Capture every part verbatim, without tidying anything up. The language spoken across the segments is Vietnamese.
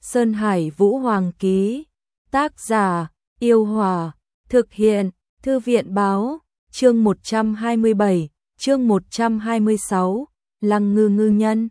Sơn Hải Vũ Hoàng ký. Tác giả: Yêu Hòa. Thực hiện: Thư viện báo. Chương một trăm hai mươi bảy, chương một trăm hai mươi sáu, Lăng Ngư ngư nhân.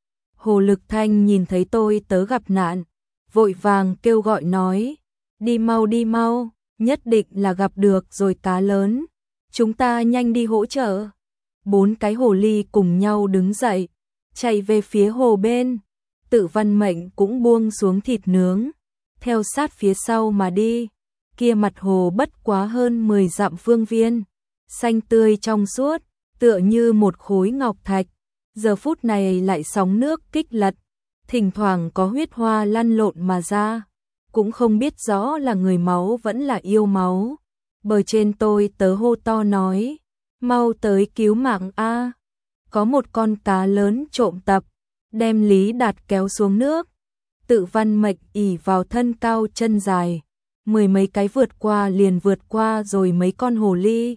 Hồ Lực Thanh nhìn thấy tôi tớ gặp nạn, vội vàng kêu gọi nói, đi mau đi mau, nhất định là gặp được rồi cá lớn, chúng ta nhanh đi hỗ trợ. Bốn cái hồ ly cùng nhau đứng dậy, chạy về phía hồ bên. Tự Văn Mệnh cũng buông xuống thịt nướng, theo sát phía sau mà đi. Kia mặt hồ bất quá hơn mười dặm phương viên, xanh tươi trong suốt, tựa như một khối ngọc thạch. Giờ phút này lại sóng nước kích lật, thỉnh thoảng có huyết hoa lăn lộn mà ra, cũng không biết rõ là người máu vẫn là yêu máu. Bờ trên tôi tớ hô to nói, mau tới cứu mạng a, có một con cá lớn trộm tập, đem Lý Đạt kéo xuống nước. Tự Văn Mệnh ỉ vào thân cao chân dài, mười mấy cái vượt qua liền vượt qua rồi mấy con hồ ly.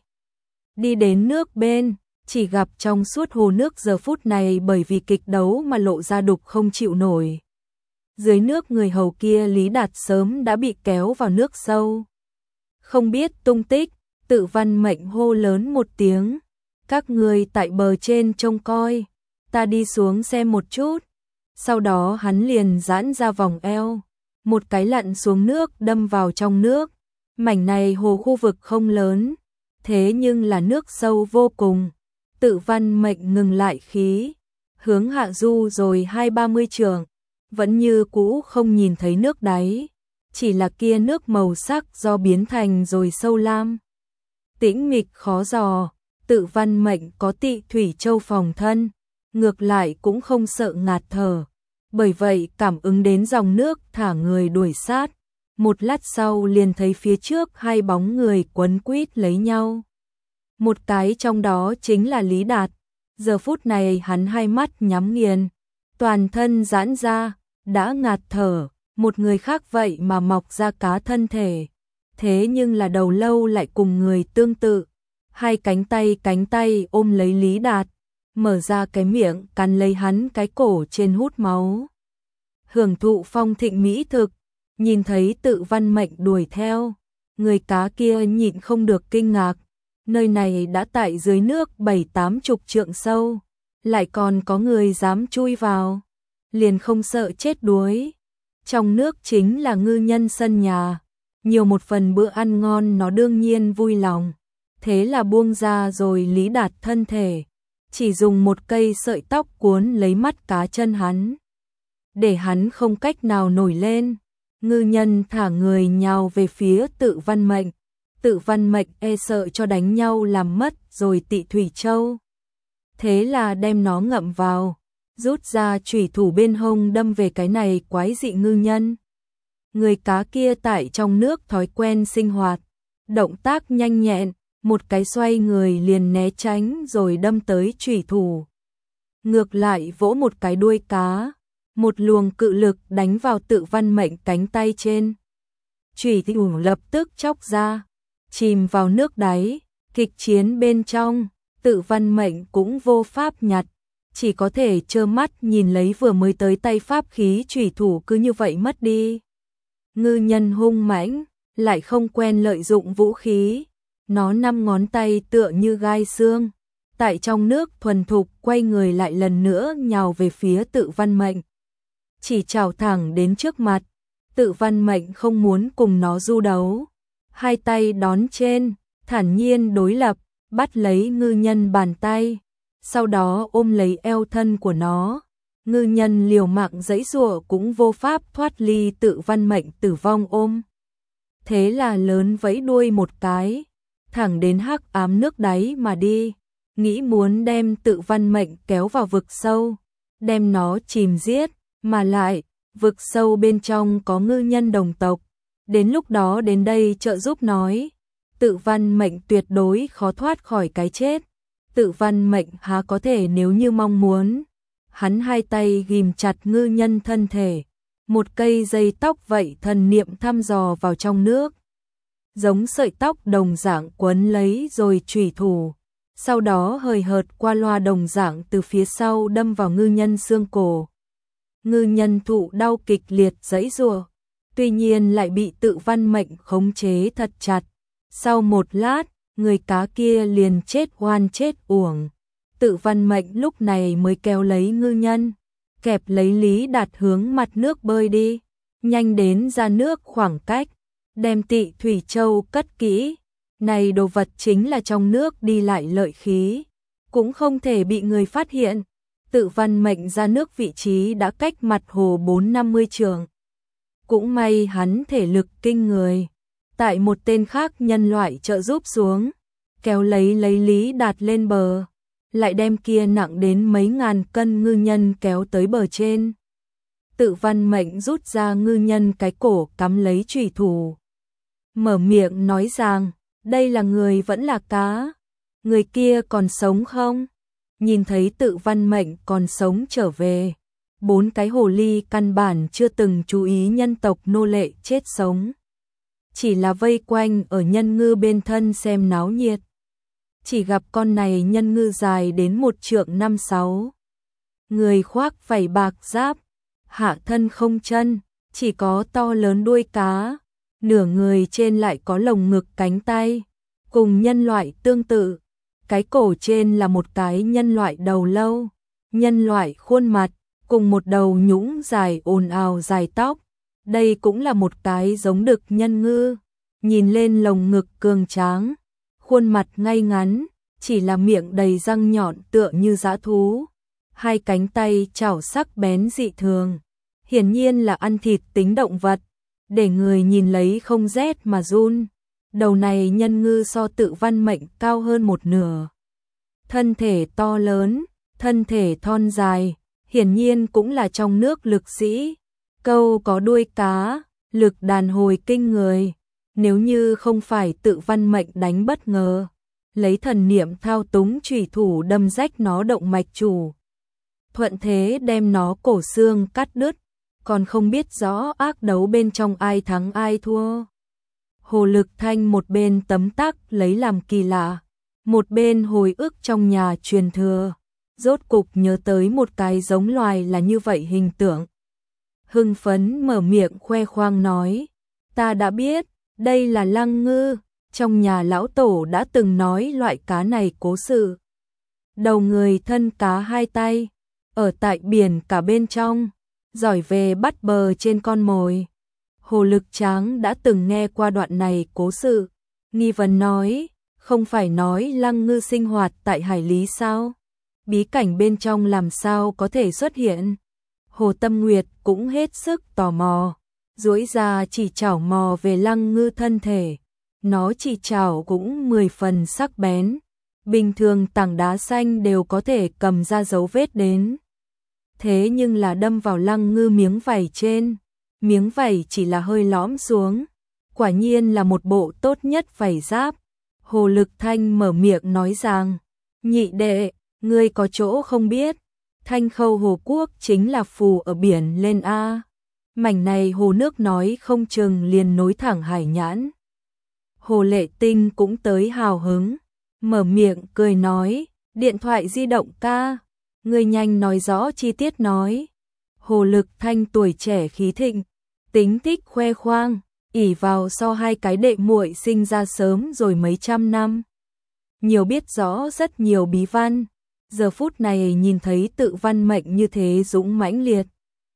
Đi đến nước bên, chỉ gặp trong suốt hồ nước giờ phút này bởi vì kịch đấu mà lộ ra đục không chịu nổi. Dưới nước người hầu kia Lý Đạt sớm đã bị kéo vào nước sâu, không biết tung tích. Tự Văn Mệnh hô lớn một tiếng, các người tại bờ trên trông coi, ta đi xuống xem một chút. Sau đó hắn liền giãn ra vòng eo, một cái lặn xuống nước đâm vào trong nước. Mảnh này hồ khu vực không lớn, thế nhưng là nước sâu vô cùng. Tự Văn Mệnh ngừng lại khí, hướng hạ du rồi hai ba mươi trượng, vẫn như cũ không nhìn thấy nước đáy, chỉ là kia nước màu sắc do biến thành rồi sâu lam, tĩnh mịch khó dò. Tự Văn Mệnh có Tị Thủy Châu phòng thân, ngược lại cũng không sợ ngạt thở, bởi vậy cảm ứng đến dòng nước thả người đuổi sát. Một lát sau liền thấy phía trước hai bóng người quấn quýt lấy nhau. Một cái trong đó chính là Lý Đạt. Giờ phút này hắn hai mắt nhắm nghiền, toàn thân giãn ra, đã ngạt thở. Một người khác vậy mà mọc ra cá thân thể, thế nhưng là đầu lâu lại cùng người tương tự. Hai cánh tay cánh tay ôm lấy Lý Đạt, mở ra cái miệng cắn lấy hắn cái cổ trên hút máu. Hưởng thụ phong thịnh mỹ thực, nhìn thấy Tự Văn Mệnh đuổi theo, người cá kia nhịn không được kinh ngạc. Nơi này đã tại dưới nước bảy tám chục trượng sâu, lại còn có người dám chui vào, liền không sợ chết đuối. Trong nước chính là ngư nhân sân nhà, nhiều một phần bữa ăn ngon nó đương nhiên vui lòng. Thế là buông ra rồi Lý Đạt thân thể, chỉ dùng một cây sợi tóc cuốn lấy mắt cá chân hắn, để hắn không cách nào nổi lên. Ngư nhân thả người nhào về phía Tự Văn Mệnh. Tự Văn Mệnh e sợ cho đánh nhau làm mất rồi Tị Thủy Châu, thế là đem nó ngậm vào, rút ra chủy thủ bên hông đâm về cái này quái dị ngư nhân. Người cá kia tại trong nước thói quen sinh hoạt, động tác nhanh nhẹn, một cái xoay người liền né tránh rồi đâm tới chủy thủ. Ngược lại vỗ một cái đuôi cá, một luồng cự lực đánh vào Tự Văn Mệnh cánh tay trên. Chủy thủ lập tức chóc ra, chìm vào nước đáy. Kịch chiến bên trong, Tự Văn Mệnh cũng vô pháp nhặt, chỉ có thể trơ mắt nhìn lấy vừa mới tới tay pháp khí chủy thủ cứ như vậy mất đi. Ngư nhân hung mãnh, lại không quen lợi dụng vũ khí. Nó năm ngón tay tựa như gai xương, tại trong nước thuần thục quay người lại lần nữa nhào về phía Tự Văn Mệnh. Chỉ chào thẳng đến trước mặt, Tự Văn Mệnh không muốn cùng nó du đấu. Hai tay đón trên, thản nhiên đối lập, bắt lấy ngư nhân bàn tay, sau đó ôm lấy eo thân của nó. Ngư nhân liều mạng giãy giụa cũng vô pháp thoát ly Tự Văn Mệnh tử vong ôm. Thế là lớn vẫy đuôi một cái, thẳng đến hắc ám nước đáy mà đi, nghĩ muốn đem Tự Văn Mệnh kéo vào vực sâu, đem nó chìm giết. Mà lại, vực sâu bên trong có ngư nhân đồng tộc, đến lúc đó đến đây trợ giúp nói, Tự Văn Mệnh tuyệt đối khó thoát khỏi cái chết. Tự Văn Mệnh há có thể nếu như mong muốn. Hắn hai tay ghim chặt ngư nhân thân thể, một cây dây tóc vậy thần niệm thăm dò vào trong nước, giống sợi tóc đồng dạng quấn lấy rồi chủy thủ, sau đó hời hợt qua loa đồng dạng từ phía sau đâm vào ngư nhân xương cổ. ngư nhân thụ đau kịch liệt giãy giụa, tuy nhiên lại bị Tự Văn Mệnh khống chế thật chặt. Sau một lát, người cá kia liền chết oan chết uổng. Tự Văn Mệnh lúc này mới kéo lấy ngư nhân, kẹp lấy Lý Đạt hướng mặt nước bơi đi, nhanh đến ra nước khoảng cách, đem Tị Thủy Châu cất kỹ. Này đồ vật chính là trong nước đi lại lợi khí, cũng không thể bị người phát hiện. Tự Văn Mệnh ra nước vị trí đã cách mặt hồ bốn năm mươi trượng. Cũng may hắn thể lực kinh người, tại một tên khác nhân loại trợ giúp xuống, kéo lấy lấy Lý Đạt lên bờ, lại đem kia nặng đến mấy ngàn cân ngư nhân kéo tới bờ trên. Tự Văn Mệnh rút ra ngư nhân cái cổ cắm lấy chủy thủ, mở miệng nói rằng, đây là người vẫn là cá, người kia còn sống không? Nhìn thấy Tự Văn Mệnh còn sống trở về, bốn cái hồ ly căn bản chưa từng chú ý nhân tộc nô lệ chết sống, chỉ là vây quanh ở nhân ngư bên thân xem náo nhiệt. Chỉ gặp con này nhân ngư dài đến một trượng năm sáu, người khoác vảy bạc giáp, hạ thân không chân, chỉ có to lớn đuôi cá, nửa người trên lại có lồng ngực cánh tay, cùng nhân loại tương tự. Cái cổ trên là một cái nhân loại đầu lâu, nhân loại khuôn mặt, cùng một đầu nhũng dài ồn ào dài tóc. Đây cũng là một cái giống đực nhân ngư, nhìn lên lồng ngực cường tráng, khuôn mặt ngay ngắn, chỉ là miệng đầy răng nhọn tựa như dã thú. Hai cánh tay chảo sắc bén dị thường, hiển nhiên là ăn thịt tính động vật, để người nhìn lấy không rét mà run. Đầu này nhân ngư so Tự Văn Mệnh cao hơn một nửa. Thân thể to lớn, thân thể thon dài, hiển nhiên cũng là trong nước lực sĩ. Câu có đuôi cá, lực đàn hồi kinh người. Nếu như không phải Tự Văn Mệnh đánh bất ngờ, lấy thần niệm thao túng chủy thủ đâm rách nó động mạch chủ, thuận thế đem nó cổ xương cắt đứt, còn không biết rõ ác đấu bên trong ai thắng ai thua. Hồ Lực Thanh một bên tấm tắc lấy làm kỳ lạ, một bên hồi ức trong nhà truyền thừa, rốt cục nhớ tới một cái giống loài là như vậy hình tượng. Hưng phấn mở miệng khoe khoang nói, ta đã biết, đây là lăng ngư, trong nhà lão tổ đã từng nói loại cá này cố sự. Đầu người thân cá hai tay, ở tại biển cả bên trong, giỏi về bắt bờ trên con mồi. Hồ Lực Tráng đã từng nghe qua đoạn này cố sự, nghi vấn nói, không phải nói lăng ngư sinh hoạt tại hải lý sao? Bí cảnh bên trong làm sao có thể xuất hiện? Hồ Tâm Nguyệt cũng hết sức tò mò, duỗi ra chỉ chảo mò về lăng ngư thân thể, nó chỉ chảo cũng mười phần sắc bén, bình thường tảng đá xanh đều có thể cầm ra dấu vết đến. Thế nhưng là đâm vào lăng ngư miếng vảy trên, miếng vảy chỉ là hơi lõm xuống, quả nhiên là một bộ tốt nhất vảy giáp. Hồ Lực Thanh mở miệng nói rằng, nhị đệ, ngươi có chỗ không biết, Thanh Khâu Hồ Quốc chính là phù ở biển lên A. Mảnh này hồ nước nói không chừng liền nối thẳng hải nhãn. Hồ Lệ Tinh cũng tới hào hứng, mở miệng cười nói, điện thoại di động ca, ngươi nhanh nói rõ chi tiết nói. Hồ Lực Thanh tuổi trẻ khí thịnh, tính thích khoe khoang, ỷ vào so hai cái đệ muội sinh ra sớm rồi mấy trăm năm, nhiều biết rõ rất nhiều bí văn. Giờ phút này nhìn thấy Tự Văn Mệnh như thế dũng mãnh liệt,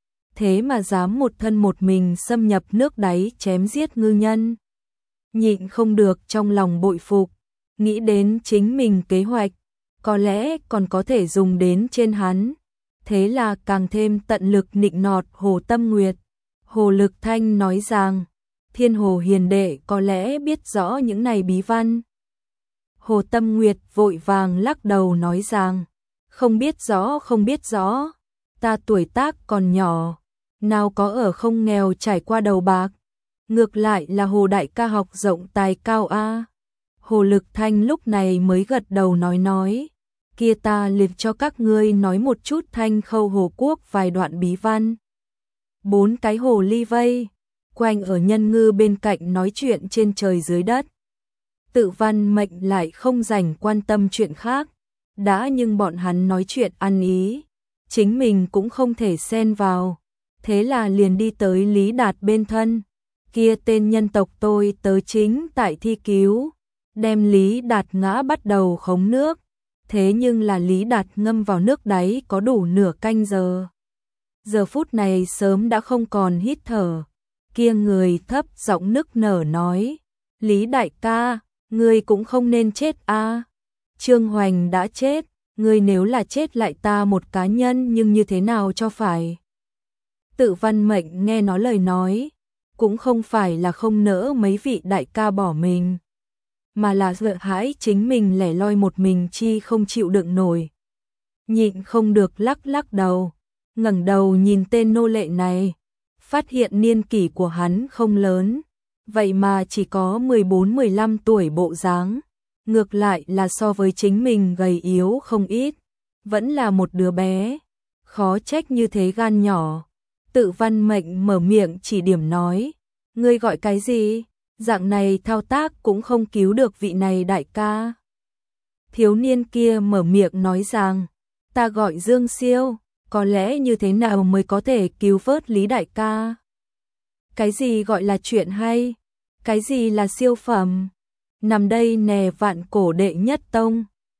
thế mà dám một thân một mình xâm nhập nước đáy chém giết ngư nhân, nhịn không được trong lòng bội phục, nghĩ đến chính mình kế hoạch, có lẽ còn có thể dùng đến trên hắn, thế là càng thêm tận lực nịnh nọt Hồ Tâm Nguyệt. Hồ Lực Thanh nói rằng, Thiên Hồ hiền đệ có lẽ biết rõ những này bí văn. Hồ Tâm Nguyệt vội vàng lắc đầu nói rằng, không biết rõ không biết rõ, ta tuổi tác còn nhỏ, nào có ở không nghèo trải qua đầu bạc, ngược lại là Hồ đại ca học rộng tài cao a. Hồ Lực Thanh lúc này mới gật đầu nói nói, kia ta liệt cho các ngươi nói một chút Thanh Khâu Hồ Quốc vài đoạn bí văn. Bốn cái hồ ly vây quanh ở nhân ngư bên cạnh nói chuyện trên trời dưới đất. Tự Văn Mệnh lại không dành quan tâm chuyện khác, đã nhưng bọn hắn nói chuyện ăn ý, chính mình cũng không thể xen vào. Thế là liền đi tới Lý Đạt bên thân. Kia tên nhân tộc tôi tới chính tại thi cứu, đem Lý Đạt ngã bắt đầu khống nước. Thế nhưng là Lý Đạt ngâm vào nước đáy có đủ nửa canh giờ. Giờ phút này sớm đã không còn hít thở. Kia người thấp giọng nức nở nói, Lý đại ca, ngươi cũng không nên chết a. Trương Hoành đã chết, ngươi nếu là chết lại ta một cá nhân nhưng như thế nào cho phải. Tự Văn Mệnh nghe nó lời nói, cũng không phải là không nỡ mấy vị đại ca bỏ mình, mà là sợ hãi chính mình lẻ loi một mình chi không chịu đựng nổi. Nhịn không được lắc lắc đầu, ngẩng đầu nhìn tên nô lệ này, phát hiện niên kỷ của hắn không lớn, vậy mà chỉ có mười bốn mười lăm tuổi bộ dáng, ngược lại là so với chính mình gầy yếu không ít, vẫn là một đứa bé, khó trách như thế gan nhỏ. Tự Văn Mệnh mở miệng chỉ điểm nói, ngươi gọi cái gì, dạng này thao tác cũng không cứu được vị này đại ca. Thiếu niên kia mở miệng nói rằng, ta gọi Dương Siêu, có lẽ như thế nào mới có thể cứu vớt Lý đại ca. Cái gì gọi là chuyện hay, cái gì là siêu phẩm, nằm đây nè vạn cổ đệ nhất tông.